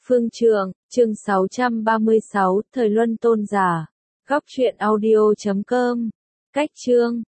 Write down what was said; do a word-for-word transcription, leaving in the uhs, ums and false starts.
Phương Trượng, chương sáu trăm ba mươi sáu, Thời Luân Tôn Giả. Góc truyện audio chấm com. Cách chương